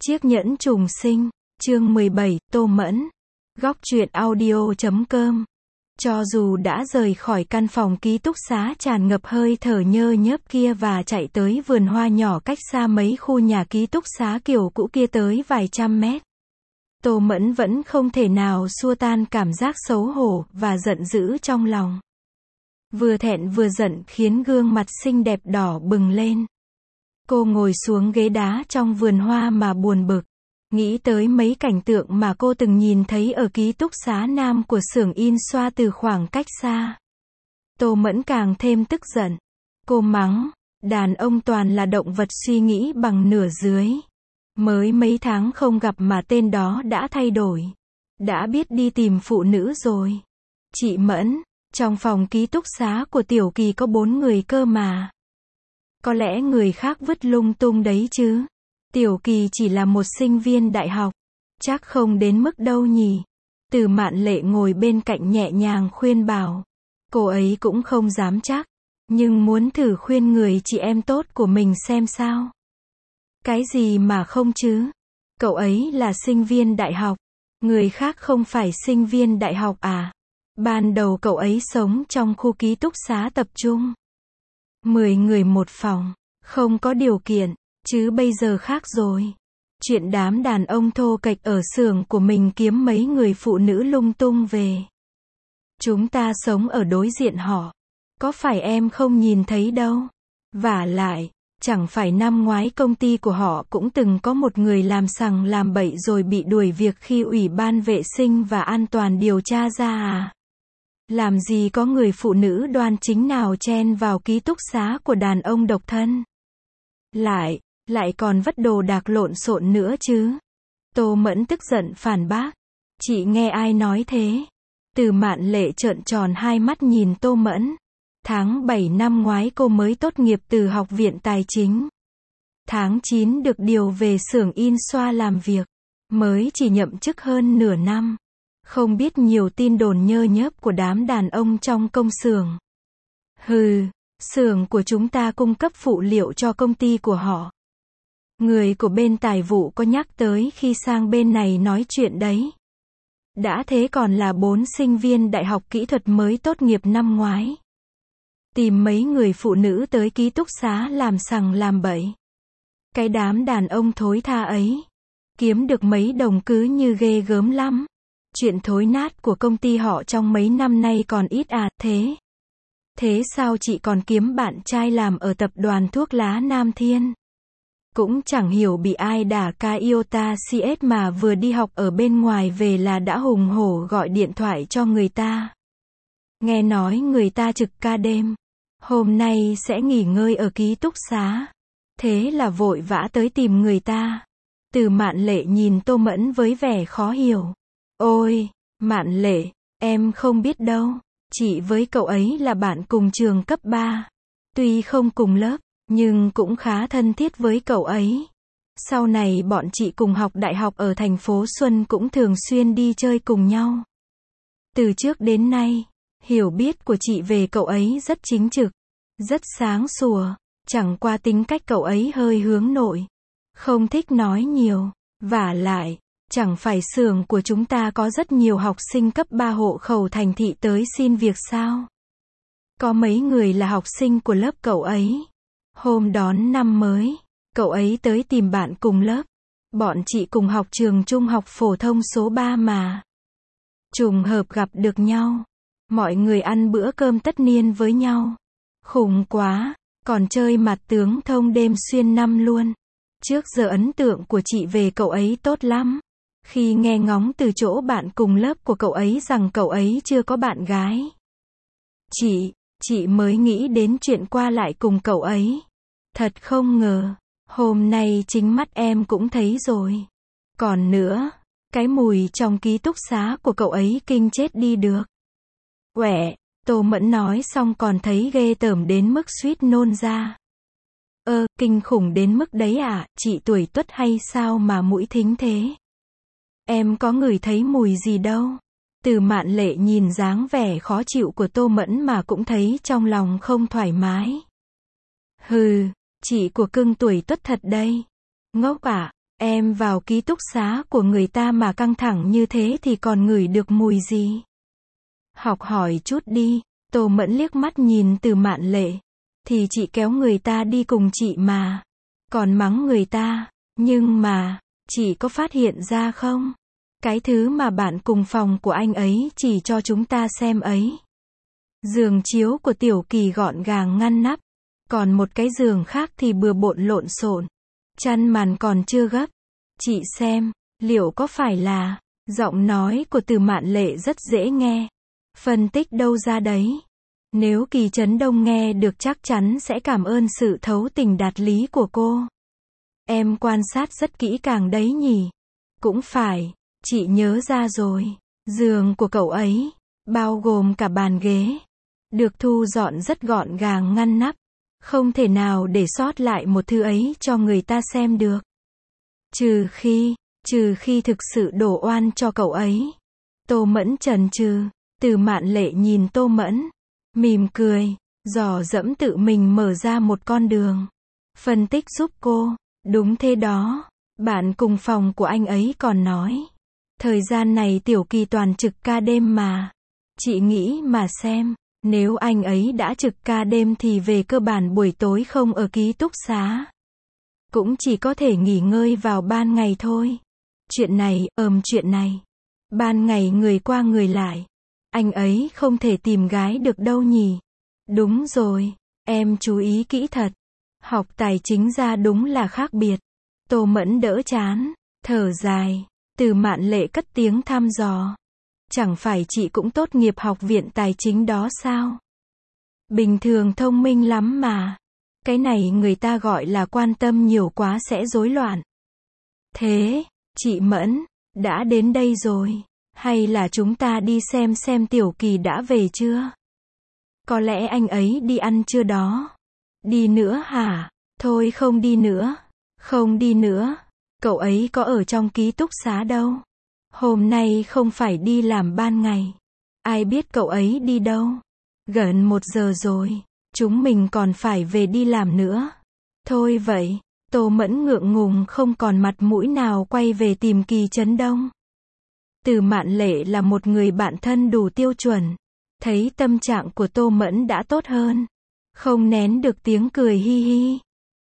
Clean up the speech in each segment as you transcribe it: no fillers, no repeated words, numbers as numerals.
Chiếc nhẫn trùng sinh, chương 17, Tô Mẫn. Góc truyện audio.com. Cho dù đã rời khỏi căn phòng ký túc xá tràn ngập hơi thở nhơ nhớp kia và chạy tới vườn hoa nhỏ cách xa mấy khu nhà ký túc xá kiểu cũ kia tới vài trăm mét, Tô Mẫn vẫn không thể nào xua tan cảm giác xấu hổ và giận dữ trong lòng. Vừa thẹn vừa giận khiến gương mặt xinh đẹp đỏ bừng lên. Cô ngồi xuống ghế đá trong vườn hoa mà buồn bực, nghĩ tới mấy cảnh tượng mà cô từng nhìn thấy ở ký túc xá nam của xưởng in xoa từ khoảng cách xa. Tô Mẫn càng thêm tức giận. Cô mắng, đàn ông toàn là động vật suy nghĩ bằng nửa dưới. Mới mấy tháng không gặp mà tên đó đã thay đổi. Đã biết đi tìm phụ nữ rồi. Chị Mẫn, trong phòng ký túc xá của Tiểu Kỳ có 4 người cơ mà. Có lẽ người khác vứt lung tung đấy chứ. Tiểu Kỳ chỉ là một sinh viên đại học. Chắc không đến mức đâu nhỉ. Từ Mạn Lệ ngồi bên cạnh nhẹ nhàng khuyên bảo. Cô ấy cũng không dám chắc. Nhưng muốn thử khuyên người chị em tốt của mình xem sao. Cái gì mà không chứ? Cậu ấy là sinh viên đại học. Người khác không phải sinh viên đại học à? Ban đầu cậu ấy sống trong khu ký túc xá tập trung. 10 người một phòng. Không có điều kiện. Chứ bây giờ khác rồi. Chuyện đám đàn ông thô kệch ở xưởng của mình kiếm mấy người phụ nữ lung tung về. Chúng ta sống ở đối diện họ. Có phải em không nhìn thấy đâu? Vả lại, chẳng phải năm ngoái công ty của họ cũng từng có một người làm sằng làm bậy rồi bị đuổi việc khi Ủy ban vệ sinh và an toàn điều tra ra à? Làm gì có người phụ nữ đoan chính nào chen vào ký túc xá của đàn ông độc thân? Lại còn vất đồ đạc lộn xộn nữa chứ. Tô Mẫn tức giận phản bác. Chị nghe ai nói thế? Từ Mạn Lệ trợn tròn hai mắt nhìn Tô Mẫn. Tháng 7 năm ngoái cô mới tốt nghiệp từ Học viện Tài chính. Tháng 9 được điều về xưởng in xoa làm việc. Mới chỉ nhậm chức hơn nửa năm. Không biết nhiều tin đồn nhơ nhớp của đám đàn ông trong công xưởng. Hừ, xưởng của chúng ta cung cấp phụ liệu cho công ty của họ. Người của bên tài vụ có nhắc tới khi sang bên này nói chuyện đấy. Đã thế còn là 4 sinh viên đại học kỹ thuật mới tốt nghiệp năm ngoái. Tìm mấy người phụ nữ tới ký túc xá làm sằng làm bậy. Cái đám đàn ông thối tha ấy. Kiếm được mấy đồng cứ như ghê gớm lắm. Chuyện thối nát của công ty họ trong mấy năm nay còn ít à, thế. Thế sao chị còn kiếm bạn trai làm ở tập đoàn thuốc lá Nam Thiên? Cũng chẳng hiểu bị ai đả ca iota CS mà vừa đi học ở bên ngoài về là đã hùng hổ gọi điện thoại cho người ta. Nghe nói người ta trực ca đêm. Hôm nay sẽ nghỉ ngơi ở ký túc xá. Thế là vội vã tới tìm người ta. Từ Mạn Lệ nhìn Tô Mẫn với vẻ khó hiểu. Ôi, Mạn Lệ, em không biết đâu. Chị với cậu ấy là bạn cùng trường cấp 3. Tuy không cùng lớp, nhưng cũng khá thân thiết với cậu ấy. Sau này bọn chị cùng học đại học ở thành phố Xuân cũng thường xuyên đi chơi cùng nhau. Từ trước đến nay, hiểu biết của chị về cậu ấy rất chính trực, rất sáng sủa, chẳng qua tính cách cậu ấy hơi hướng nội, không thích nói nhiều, vả lại, chẳng phải xưởng của chúng ta có rất nhiều học sinh cấp 3 hộ khẩu thành thị tới xin việc sao? Có mấy người là học sinh của lớp cậu ấy. Hôm đón năm mới, cậu ấy tới tìm bạn cùng lớp. Bọn chị cùng học trường trung học phổ thông số 3 mà. Trùng hợp gặp được nhau. Mọi người ăn bữa cơm tất niên với nhau. Khủng quá, còn chơi mặt tướng thông đêm xuyên năm luôn. Trước giờ ấn tượng của chị về cậu ấy tốt lắm. Khi nghe ngóng từ chỗ bạn cùng lớp của cậu ấy rằng cậu ấy chưa có bạn gái. Chị mới nghĩ đến chuyện qua lại cùng cậu ấy. Thật không ngờ, hôm nay chính mắt em cũng thấy rồi. Còn nữa, cái mùi trong ký túc xá của cậu ấy kinh chết đi được. Uẻ, Tô Mẫn nói xong còn thấy ghê tởm đến mức suýt nôn ra. Kinh khủng đến mức đấy à, chị tuổi tuất hay sao mà mũi thính thế? Em có ngửi thấy mùi gì đâu. Từ Mạn Lệ nhìn dáng vẻ khó chịu của Tô Mẫn mà cũng thấy trong lòng không thoải mái. Hừ, chị của cưng tuổi tuất thật đây. Ngốc à, Em vào ký túc xá của người ta mà căng thẳng như thế thì còn ngửi được mùi gì? Học hỏi chút đi. Tô Mẫn liếc mắt nhìn Từ Mạn Lệ. Thì chị kéo người ta đi cùng chị mà. Còn mắng người ta. Nhưng mà, chị có phát hiện ra không? Cái thứ mà bạn cùng phòng của anh ấy chỉ cho chúng ta xem ấy. Giường chiếu của Tiểu Kỳ gọn gàng ngăn nắp. Còn một cái giường khác thì bừa bộn lộn xộn. Chăn màn còn chưa gấp. Chị xem, liệu có phải là... Giọng nói của Từ Mạn Lệ rất dễ nghe. Phân tích đâu ra đấy. Nếu Kỳ Trấn Đông nghe được chắc chắn sẽ cảm ơn sự thấu tình đạt lý của cô. Em quan sát rất kỹ càng đấy nhỉ. Cũng phải, chị nhớ ra rồi. Giường của cậu ấy, bao gồm cả bàn ghế, được thu dọn rất gọn gàng ngăn nắp. Không thể nào để sót lại một thứ ấy cho người ta xem được. Trừ khi thực sự đổ oan cho cậu ấy. Tô Mẫn chần chừ. Từ Mạn Lệ nhìn Tô Mẫn, mỉm cười, dò dẫm tự mình mở ra một con đường. Phân tích giúp cô. Đúng thế đó. Bạn cùng phòng của anh ấy còn nói. Thời gian này Tiểu Kỳ toàn trực ca đêm mà. Chị nghĩ mà xem. Nếu anh ấy đã trực ca đêm thì về cơ bản buổi tối không ở ký túc xá. Cũng chỉ có thể nghỉ ngơi vào ban ngày thôi. Chuyện này. Ban ngày người qua người lại. Anh ấy không thể tìm gái được đâu nhỉ. Đúng rồi, em chú ý kỹ thật. Học tài chính ra đúng là khác biệt. Tô Mẫn đỡ chán, thở dài. Từ Mạn Lệ cất tiếng thăm dò. Chẳng phải chị cũng tốt nghiệp học viện tài chính đó sao? Bình thường thông minh lắm mà. Cái này người ta gọi là quan tâm nhiều quá sẽ rối loạn. Thế, chị Mẫn, đã đến đây rồi. Hay là chúng ta đi xem Tiểu Kỳ đã về chưa? Có lẽ anh ấy đi ăn chưa đó. Đi nữa hả? Thôi không đi nữa. Không đi nữa. Cậu ấy có ở trong ký túc xá đâu. Hôm nay không phải đi làm ban ngày. Ai biết cậu ấy đi đâu. Gần 1 giờ rồi. Chúng mình còn phải về đi làm nữa. Thôi vậy. Tô Mẫn ngượng ngùng không còn mặt mũi nào quay về tìm Kỳ Trấn Đông. Từ Mạn Lệ là một người bạn thân đủ tiêu chuẩn. Thấy tâm trạng của Tô Mẫn đã tốt hơn. Không nén được tiếng cười hi hi.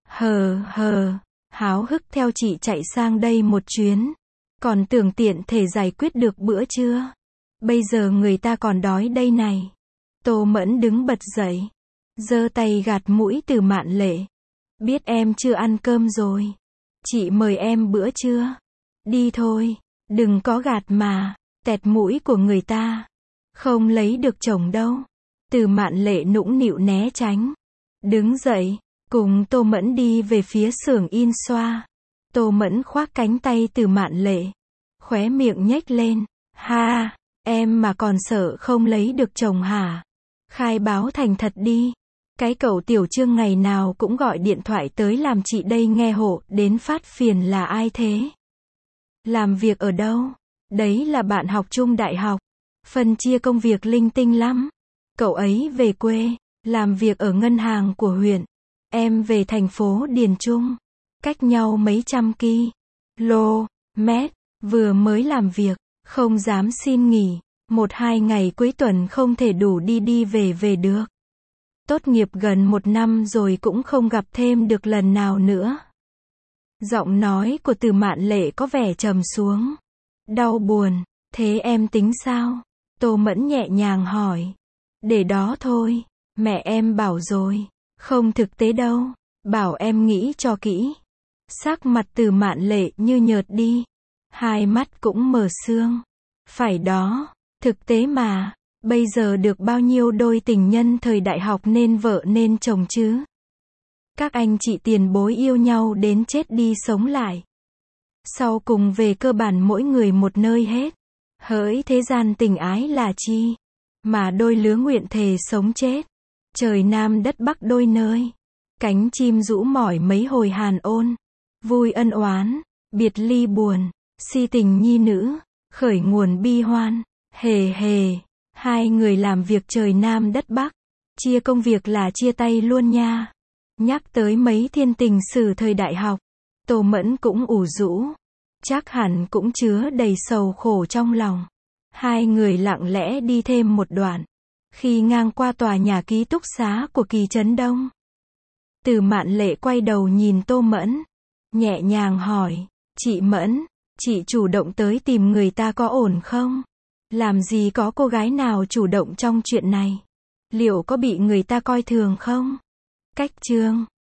Hờ, háo hức theo chị chạy sang đây một chuyến. Còn tưởng tiện thể giải quyết được bữa trưa. Bây giờ người ta còn đói đây này. Tô Mẫn đứng bật dậy. Giơ tay gạt mũi Từ Mạn Lệ. Biết em chưa ăn cơm rồi. Chị mời em bữa trưa. Đi thôi. Đừng có gạt mà. Tẹt mũi của người ta. Không lấy được chồng đâu. Từ Mạn Lệ nũng nịu né tránh. Đứng dậy. Cùng Tô Mẫn đi về phía xưởng in xoa. Tô Mẫn khoác cánh tay Từ Mạn Lệ. Khóe miệng nhếch lên. Ha, em mà còn sợ không lấy được chồng hả? Khai báo thành thật đi. Cái cậu Tiểu Trương ngày nào cũng gọi điện thoại tới làm chị đây nghe hộ đến phát phiền là ai thế? Làm việc ở đâu? Đấy là bạn học chung đại học. Phân chia công việc linh tinh lắm. Cậu ấy về quê, làm việc ở ngân hàng của huyện. Em về thành phố Điền Trung. Cách nhau mấy trăm km. Vừa mới làm việc, không dám xin nghỉ. 1-2 ngày cuối tuần không thể đủ đi về được. Tốt nghiệp gần 1 năm rồi cũng không gặp thêm được lần nào nữa. Giọng nói của Từ Mạn Lệ có vẻ trầm xuống. Đau buồn. Thế em tính sao? Tô Mẫn nhẹ nhàng hỏi. Để đó thôi. Mẹ em bảo rồi. Không thực tế đâu. Bảo em nghĩ cho kỹ. Sắc mặt Từ Mạn Lệ như nhợt đi. Hai mắt cũng mờ sương. Phải đó. Thực tế mà. Bây giờ được bao nhiêu đôi tình nhân thời đại học nên vợ nên chồng chứ? Các anh chị tiền bối yêu nhau đến chết đi sống lại. Sau cùng về cơ bản mỗi người một nơi hết. Hỡi thế gian tình ái là chi? Mà đôi lứa nguyện thề sống chết. Trời Nam đất Bắc đôi nơi. Cánh chim rũ mỏi mấy hồi hàn ôn. Vui ân oán, biệt ly buồn. Si tình nhi nữ, khởi nguồn bi hoan. Hề. Hai người làm việc trời Nam đất Bắc. Chia công việc là chia tay luôn nha. Nhắc tới mấy thiên tình sử thời đại học. Tô Mẫn cũng ủ rũ. Chắc hẳn cũng chứa đầy sầu khổ trong lòng. Hai người lặng lẽ đi thêm một đoạn. Khi ngang qua tòa nhà ký túc xá của Kỳ Trấn Đông, Từ Mạn Lệ quay đầu nhìn Tô Mẫn, nhẹ nhàng hỏi, chị Mẫn, chị chủ động tới tìm người ta có ổn không? Làm gì có cô gái nào chủ động trong chuyện này? Liệu có bị người ta coi thường không? Cách chương